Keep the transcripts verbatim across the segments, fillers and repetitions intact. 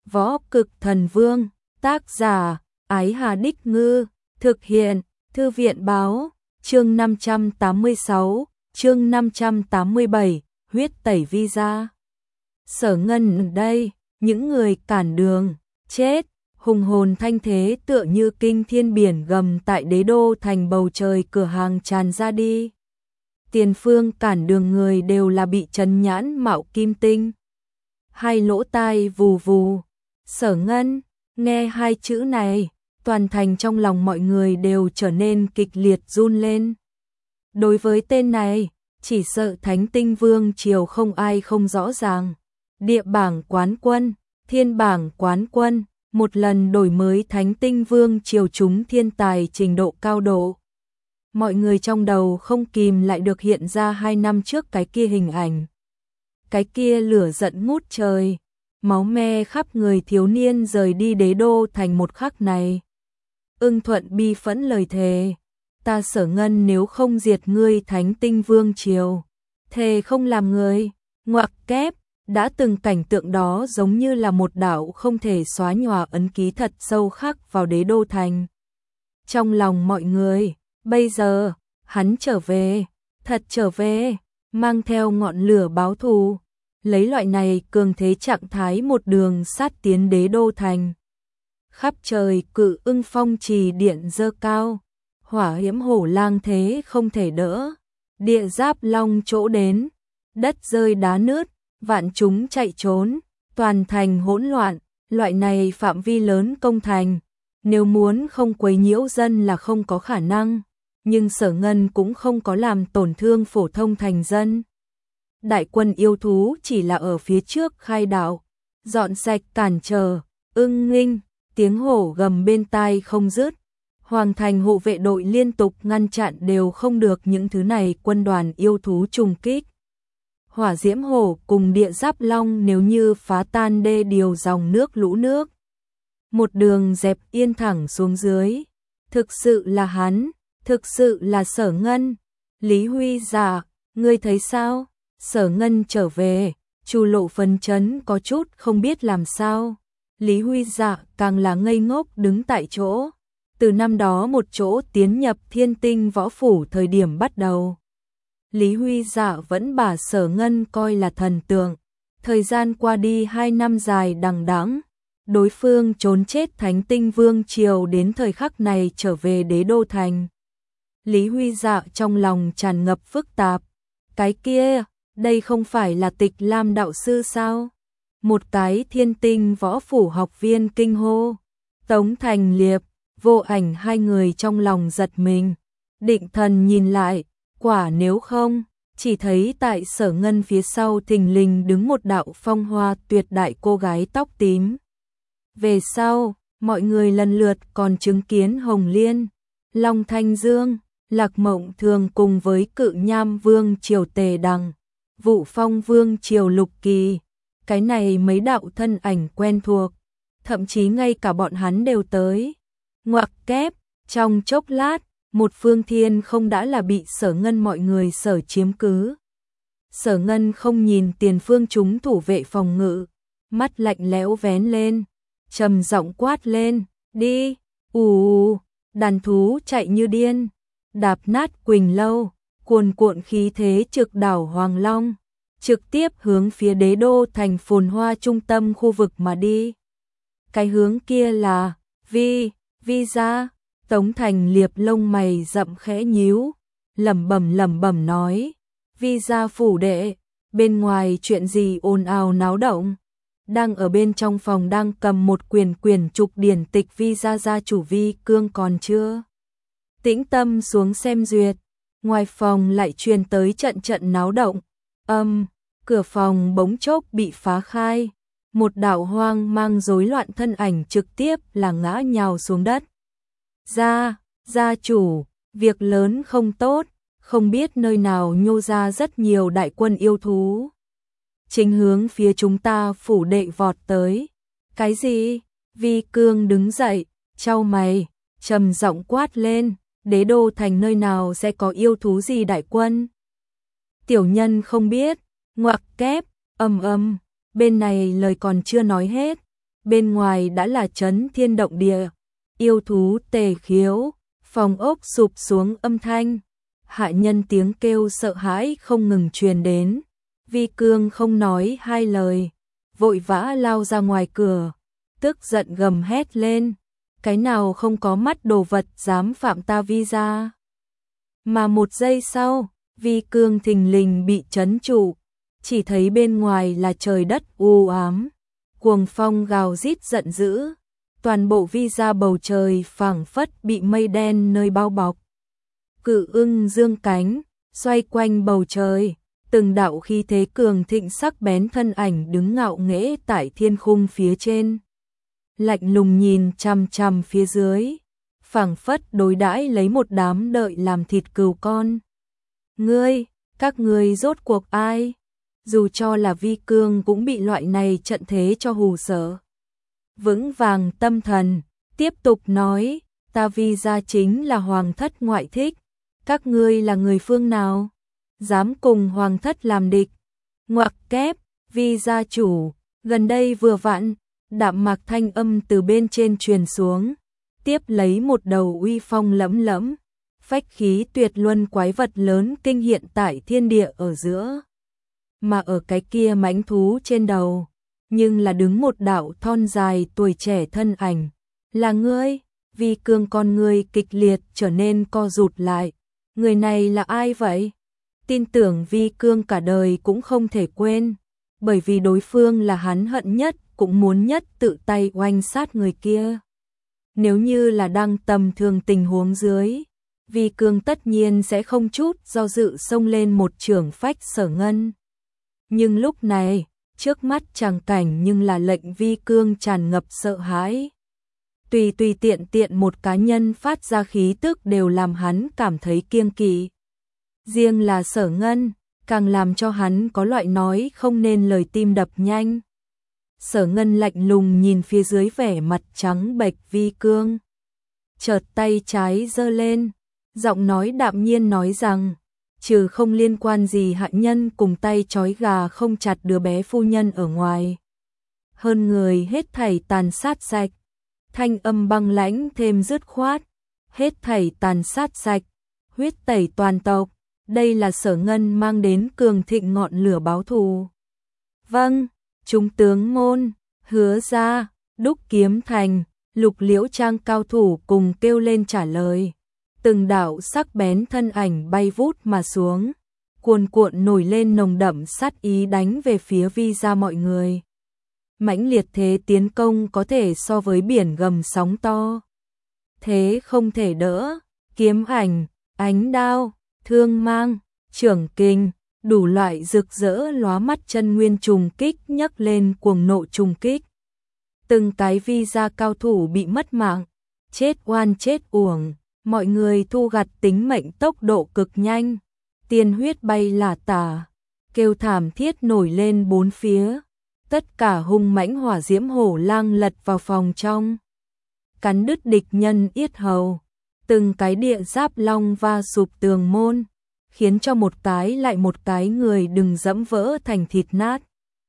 Võ Cực Thần Vương, tác giả, Ái Hà Đích Ngư, thực hiện, Thư viện Báo, chương năm trăm tám mươi sáu, chương năm trăm tám mươi bảy, huyết tẩy visa. Sở Ngân ở đây, những người cản đường, chết, hùng hồn thanh thế tựa như kinh thiên biển gầm tại đế đô thành bầu trời cửa hàng tràn ra đi. Tiền phương cản đường người đều là bị chấn nhãn mạo kim tinh. Hai lỗ tai vù vù, Sở Ngân, nghe hai chữ này, toàn thành trong lòng mọi người đều trở nên kịch liệt run lên. Đối với tên này, chỉ sợ Thánh Tinh Vương triều không ai không rõ ràng. Địa bảng quán quân, thiên bảng quán quân, một lần đổi mới Thánh Tinh Vương triều chúng thiên tài trình độ cao độ. Mọi người trong đầu không kìm lại được hiện ra hai năm trước cái kia hình ảnh. Cái kia lửa giận ngút trời, máu me khắp người thiếu niên rời đi đế đô thành một khắc này. Ưng Thuận bi phẫn lời thề, ta Sở Ngân nếu không diệt ngươi Thánh Tinh Vương triều, thề không làm người, ngoặc kép, đã từng cảnh tượng đó giống như là một đạo không thể xóa nhòa ấn ký thật sâu khắc vào đế đô thành. Trong lòng mọi người, bây giờ, hắn trở về, thật trở về, mang theo ngọn lửa báo thù, lấy loại này cường thế trạng thái một đường sát tiến đế đô thành. Khắp trời cự ưng phong trì điện dơ cao, hỏa hiểm hổ lang thế không thể đỡ, địa giáp long chỗ đến, đất rơi đá nứt, vạn chúng chạy trốn, toàn thành hỗn loạn, loại này phạm vi lớn công thành, nếu muốn không quấy nhiễu dân là không có khả năng, nhưng Sở Ngân cũng không có làm tổn thương phổ thông thành dân. Đại quân yêu thú chỉ là ở phía trước khai đạo, dọn sạch cản trở, ưng nghinh, tiếng hổ gầm bên tai không dứt. Hoàng thành hộ vệ đội liên tục ngăn chặn đều không được những thứ này quân đoàn yêu thú trùng kích. Hỏa diễm hổ cùng địa giáp long nếu như phá tan đê điều dòng nước lũ nước. Một đường dẹp yên thẳng xuống dưới. Thực sự là hắn, thực sự là Sở Ngân. Lý Huy Dạ, ngươi thấy sao? Sở Ngân trở về, Chu Lộ phấn chấn có chút không biết làm sao. Lý Huy Dạ càng là ngây ngốc đứng tại chỗ. Từ năm đó một chỗ tiến nhập Thiên Tinh võ phủ thời điểm bắt đầu, Lý Huy Dạ vẫn bà Sở Ngân coi là thần tượng. Thời gian qua đi hai năm dài đằng đẵng, đối phương trốn chết Thánh Tinh Vương triều đến thời khắc này trở về đế đô thành. Lý Huy Dạ trong lòng tràn ngập phức tạp. Cái kia, đây không phải là Tịch Lam đạo sư sao? Một cái Thiên Tinh võ phủ học viên kinh hô. Tống Thành Liệp, Vô Ảnh hai người trong lòng giật mình. Định thần nhìn lại, quả nếu không, chỉ thấy tại Sở Ngân phía sau thình lình đứng một đạo phong hoa tuyệt đại cô gái tóc tím. Về sau, mọi người lần lượt còn chứng kiến Hồng Liên, Long Thanh Dương, Lạc Mộng Thường cùng với Cự Nham Vương triều Tề Đằng, Vũ Phong Vương triều Lục Kỳ. Cái này mấy đạo thân ảnh quen thuộc, thậm chí ngay cả bọn hắn đều tới. Ngoặc kép, trong chốc lát, một phương thiên không đã là bị Sở Ngân mọi người sở chiếm cứ. Sở Ngân không nhìn tiền phương chúng thủ vệ phòng ngự, mắt lạnh lẽo vén lên, trầm giọng quát lên, đi, ù, đàn thú chạy như điên, đạp nát Quỳnh Lâu, cuồn cuộn khí thế trực đảo Hoàng Long, trực tiếp hướng phía đế đô thành phồn hoa trung tâm khu vực mà đi. Cái hướng kia là, vi, vi ra. Tống Thành Liệp lông mày rậm khẽ nhíu, lẩm bẩm lẩm bẩm nói, vi gia phủ đệ, bên ngoài chuyện gì ồn ào náo động? Đang ở bên trong phòng đang cầm một quyển quyển trục điển tịch vi gia gia chủ Vi Cương còn chưa tĩnh tâm xuống xem duyệt, ngoài phòng lại truyền tới trận trận náo động. Âm, cửa phòng bỗng chốc bị phá khai, một đạo hoang mang rối loạn thân ảnh trực tiếp là ngã nhào xuống đất. Gia, gia chủ, việc lớn không tốt, không biết nơi nào nhô ra rất nhiều đại quân yêu thú. Chính hướng phía chúng ta phủ đệ vọt tới. Cái gì? Vi Cương đứng dậy, chau mày, trầm giọng quát lên, đế đô thành nơi nào sẽ có yêu thú gì đại quân? Tiểu nhân không biết, ngoặc kép, ầm ầm, bên này lời còn chưa nói hết. bên ngoài đã là chấn thiên động địa, yêu thú tề khiếu, phòng ốc sụp xuống âm thanh, hạ nhân tiếng kêu sợ hãi không ngừng truyền đến. Vi Cương không nói hai lời, vội vã lao ra ngoài cửa, tức giận gầm hét lên, cái nào không có mắt đồ vật dám phạm ta Vi gia. Mà một giây sau, Vi Cương thình lình bị trấn trụ, chỉ thấy bên ngoài là trời đất u ám, cuồng phong gào rít giận dữ, toàn bộ Vi gia bầu trời phảng phất bị mây đen nơi bao bọc. Cự ưng dương cánh, xoay quanh bầu trời, từng đạo khí thế cường thịnh sắc bén thân ảnh đứng ngạo nghễ tại thiên khung phía trên. Lạnh lùng nhìn chằm chằm phía dưới, phảng phất đối đãi lấy một đám đợi làm thịt cừu con. Ngươi, các ngươi rốt cuộc ai? Dù cho là Vi Cương cũng bị loại này trận thế cho hù sợ. Vững vàng tâm thần, tiếp tục nói, ta Vi gia chính là hoàng thất ngoại thích, các ngươi là người phương nào? Dám cùng hoàng thất làm địch? Ngoặc kép, Vi gia chủ, gần đây vừa vặn, đạm mạc thanh âm từ bên trên truyền xuống, tiếp lấy một đầu uy phong lẫm lẫm, phách khí tuyệt luân quái vật lớn kinh hiện tại thiên địa ở giữa. Mà ở cái kia mãnh thú trên đầu, nhưng là đứng một đạo thon dài tuổi trẻ thân ảnh. Là ngươi? Vi Cương con ngươi kịch liệt trở nên co rụt lại. Người này là ai vậy? Tin tưởng Vi Cương cả đời cũng không thể quên, bởi vì đối phương là hắn hận nhất, cũng muốn nhất tự tay oanh sát người kia. Nếu như là đang tầm thường tình huống dưới, Vi Cương tất nhiên sẽ không chút do dự xông lên một trường phách Sở Ngân. Nhưng lúc này, trước mắt tràng cảnh nhưng là lệnh Vi Cương tràn ngập sợ hãi. Tùy tùy tiện tiện một cá nhân phát ra khí tức đều làm hắn cảm thấy kiêng kỵ. Riêng là Sở Ngân, càng làm cho hắn có loại nói không nên lời tim đập nhanh. Sở Ngân lạnh lùng nhìn phía dưới vẻ mặt trắng bệch Vi Cương. Chợt tay trái giơ lên, giọng nói đạm nhiên nói rằng, trừ không liên quan gì hạ nhân cùng tay trói gà không chặt đứa bé phu nhân ở ngoài. Hơn người hết thảy tàn sát sạch. Thanh âm băng lãnh thêm dứt khoát, hết thảy tàn sát sạch, huyết tẩy toàn tộc. Đây là Sở Ngân mang đến cường thịnh ngọn lửa báo thù. Vâng, chúng tướng môn, Hứa gia, Đúc Kiếm Thành, Lục Liễu Trang cao thủ cùng kêu lên trả lời. Từng đạo sắc bén thân ảnh bay vút mà xuống, cuồn cuộn nổi lên nồng đậm sát ý đánh về phía Vi gia mọi người. Mãnh liệt thế tiến công có thể so với biển gầm sóng to. Thế không thể đỡ, kiếm ảnh, ánh đao, thương mang, trưởng kình, đủ loại rực rỡ lóa mắt chân nguyên trùng kích nhấc lên cuồng nộ trùng kích. Từng cái Vi gia cao thủ bị mất mạng, chết oan chết uổng, mọi người thu gặt tính mệnh tốc độ cực nhanh, tiên huyết bay lả tả, kêu thảm thiết nổi lên bốn phía. Tất cả hung mãnh hỏa diễm hổ lang lật vào phòng trong, cắn đứt địch nhân yết hầu, từng cái địa giáp long va sụp tường môn, khiến cho một cái lại một cái người đừng dẫm vỡ thành thịt nát.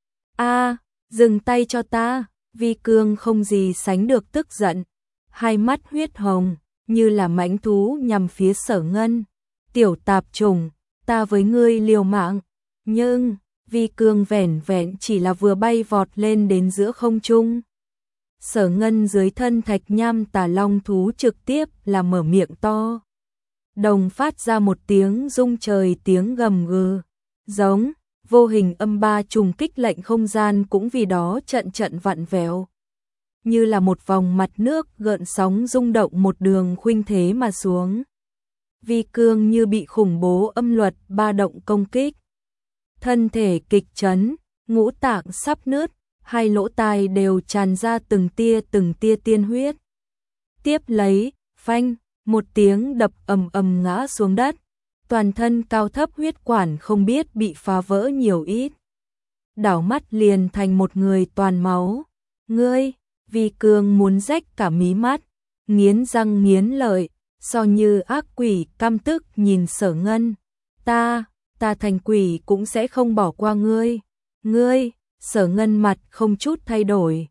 A, dừng tay cho ta! Vi Cương không gì sánh được tức giận, hai mắt huyết hồng, như là mãnh thú nhằm phía Sở Ngân. Tiểu tạp trùng, ta với ngươi liều mạng, nhưng Vi Cương vẻn vẹn chỉ là vừa bay vọt lên đến giữa không trung. Sở Ngân dưới thân thạch nham tà long thú trực tiếp là mở miệng to. Đồng phát ra một tiếng rung trời tiếng gầm gừ, giống, vô hình âm ba trùng kích lệnh không gian cũng vì đó trận trận vặn vẹo. Như là một vòng mặt nước gợn sóng rung động một đường khuynh thế mà xuống. Vi Cương như bị khủng bố âm luật ba động công kích. Thân thể kịch chấn, ngũ tạng sắp nứt, hai lỗ tai đều tràn ra từng tia từng tia tiên huyết. Tiếp lấy, phanh, một tiếng đập ầm ầm ngã xuống đất, toàn thân cao thấp huyết quản không biết bị phá vỡ nhiều ít. Đảo mắt liền thành một người toàn máu. Ngươi, Vi Cương muốn rách cả mí mắt, nghiến răng nghiến lợi, so như ác quỷ căm tức nhìn Sở Ngân. Ta, ta thành quỷ cũng sẽ không bỏ qua ngươi. Ngươi, Sở Ngân mặt không chút thay đổi,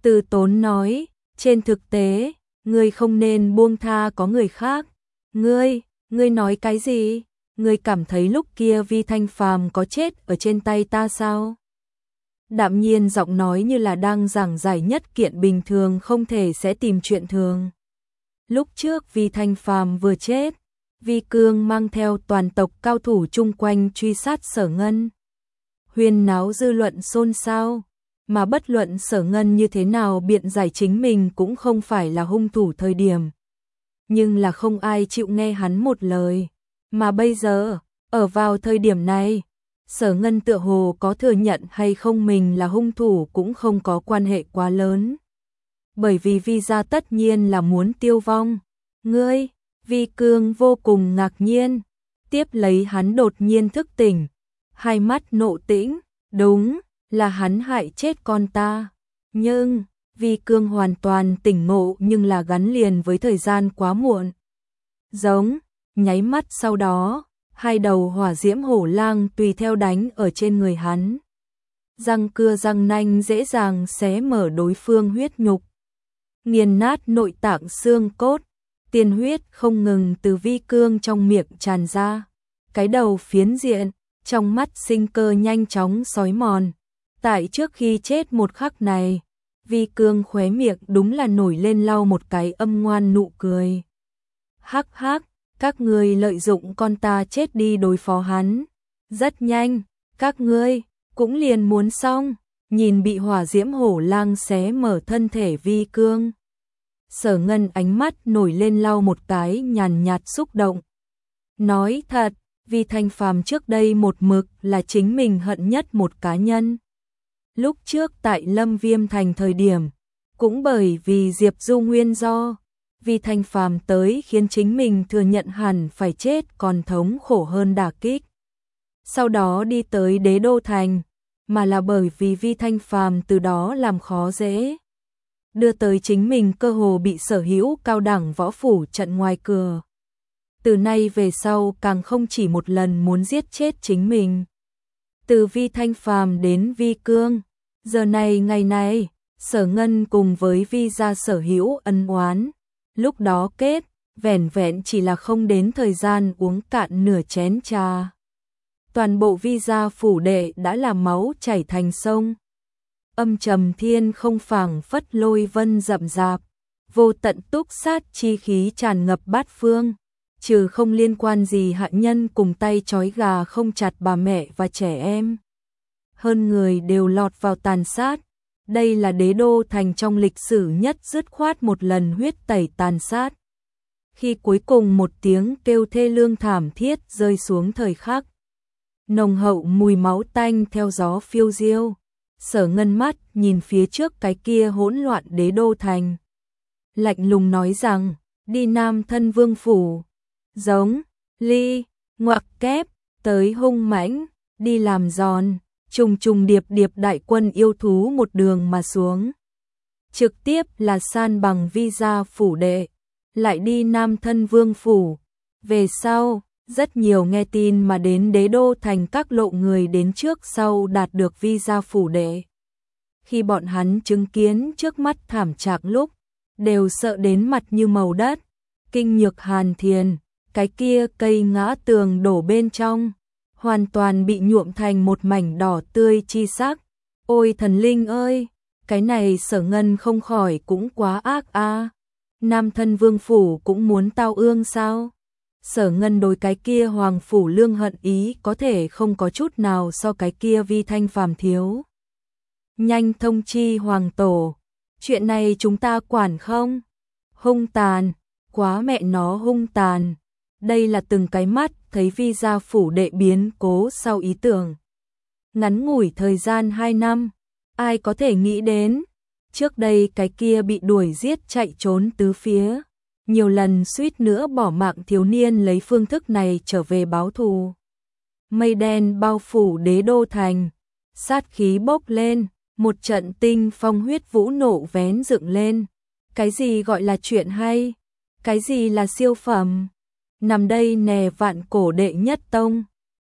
Từ Tốn nói, trên thực tế, ngươi không nên buông tha có người khác. Ngươi, ngươi nói cái gì? Ngươi cảm thấy lúc kia Vi Thanh Phàm có chết ở trên tay ta sao? Đạm nhiên giọng nói như là đang giảng giải nhất kiện bình thường không thể sẽ tìm chuyện thường. Lúc trước Vi Thanh Phàm vừa chết, Vi Cương mang theo toàn tộc cao thủ chung quanh truy sát Sở Ngân. Huyên náo dư luận xôn xao, mà bất luận Sở Ngân như thế nào biện giải chính mình cũng không phải là hung thủ thời điểm. Nhưng là không ai chịu nghe hắn một lời. Mà bây giờ, ở vào thời điểm này, Sở Ngân tựa hồ có thừa nhận hay không mình là hung thủ cũng không có quan hệ quá lớn. Bởi vì Vi gia tất nhiên là muốn tiêu vong. Ngươi, Vi Cương vô cùng ngạc nhiên, tiếp lấy hắn đột nhiên thức tỉnh, hai mắt nộ tĩnh, đúng, là hắn hại chết con ta. Nhưng, Vi Cương hoàn toàn tỉnh ngộ nhưng là gắn liền với thời gian quá muộn. Giống, nháy mắt sau đó, hai đầu hỏa diễm hổ lang tùy theo đánh ở trên người hắn. Răng cưa răng nanh dễ dàng xé mở đối phương huyết nhục, nghiền nát nội tạng xương cốt, tiên huyết không ngừng từ Vi Cương trong miệng tràn ra. Cái đầu phiến diện, trong mắt sinh cơ nhanh chóng xói mòn. Tại trước khi chết một khắc này, Vi Cương khóe miệng đúng là nổi lên lau một cái âm ngoan nụ cười. Hắc hắc, các ngươi lợi dụng con ta chết đi đối phó hắn. Rất nhanh, các ngươi cũng liền muốn xong. Nhìn bị hỏa diễm hổ lang xé mở thân thể Vi Cương, Sở Ngân ánh mắt nổi lên lau một cái nhàn nhạt xúc động. Nói thật, Vi Thanh Phàm trước đây một mực là chính mình hận nhất một cá nhân. Lúc trước tại Lâm Viêm Thành thời điểm, cũng bởi vì Diệp Du nguyên do, Vi Thanh Phàm tới khiến chính mình thừa nhận hẳn phải chết còn thống khổ hơn đả kích. Sau đó đi tới Đế Đô Thành, mà là bởi vì Vi Thanh Phàm từ đó làm khó dễ, đưa tới chính mình cơ hồ bị sở hữu cao đẳng võ phủ chặn ngoài cửa. Từ nay về sau càng không chỉ một lần muốn giết chết chính mình. Từ Vi Thanh Phàm đến Vi Cương, giờ này ngày này, Sở Ngân cùng với Vi gia sở hữu ân oán, lúc đó kết, vẻn vẹn chỉ là không đến thời gian uống cạn nửa chén trà. Toàn bộ Vi gia phủ đệ đã làm máu chảy thành sông. Âm trầm thiên không phảng phất lôi vân rậm rạp, vô tận túc sát chi khí tràn ngập bát phương, trừ không liên quan gì hạ nhân cùng tay trói gà không chặt bà mẹ và trẻ em. Hơn người đều lọt vào tàn sát. Đây là Đế Đô Thành trong lịch sử nhất dứt khoát một lần huyết tẩy tàn sát. Khi cuối cùng một tiếng kêu thê lương thảm thiết rơi xuống thời khắc, nồng hậu mùi máu tanh theo gió phiêu diêu. Sở Ngân mắt nhìn phía trước cái kia hỗn loạn Đế Đô Thành, lạnh lùng nói rằng, đi Nam Thân Vương phủ. Giống, ly, ngoặc kép, tới hung mãnh, đi làm giòn, trùng trùng điệp điệp đại quân yêu thú một đường mà xuống. Trực tiếp là san bằng Vi gia phủ đệ, lại đi Nam Thân Vương phủ. Về sau, rất nhiều nghe tin mà đến Đế Đô Thành các lộ người đến trước sau đạt được Vi gia phủ đệ. Khi bọn hắn chứng kiến trước mắt thảm trạng lúc, đều sợ đến mặt như màu đất. Kinh Nhược Hàn Thiền, cái kia cây ngã tường đổ bên trong, hoàn toàn bị nhuộm thành một mảnh đỏ tươi chi sắc. Ôi thần linh ơi, cái này Sở Ngân không khỏi cũng quá ác a. À. Nam Thân Vương phủ cũng muốn tao ương sao? Sở Ngân đối cái kia Hoàng phủ lương hận ý có thể không có chút nào so cái kia Vi Thanh Phàm thiếu. Nhanh thông chi Hoàng tổ, chuyện này chúng ta quản không? Hung tàn, quá mẹ nó hung tàn. Đây là từng cái mắt thấy Vi gia phủ đệ biến cố sau ý tưởng. Ngắn ngủi thời gian hai năm, ai có thể nghĩ đến, trước đây cái kia bị đuổi giết chạy trốn tứ phía, nhiều lần suýt nữa bỏ mạng thiếu niên lấy phương thức này trở về báo thù. Mây đen bao phủ Đế Đô Thành, sát khí bốc lên, một trận tinh phong huyết vũ nổ vén dựng lên. Cái gì gọi là chuyện hay? Cái gì là siêu phẩm? Nằm đây nè vạn cổ đệ nhất tông,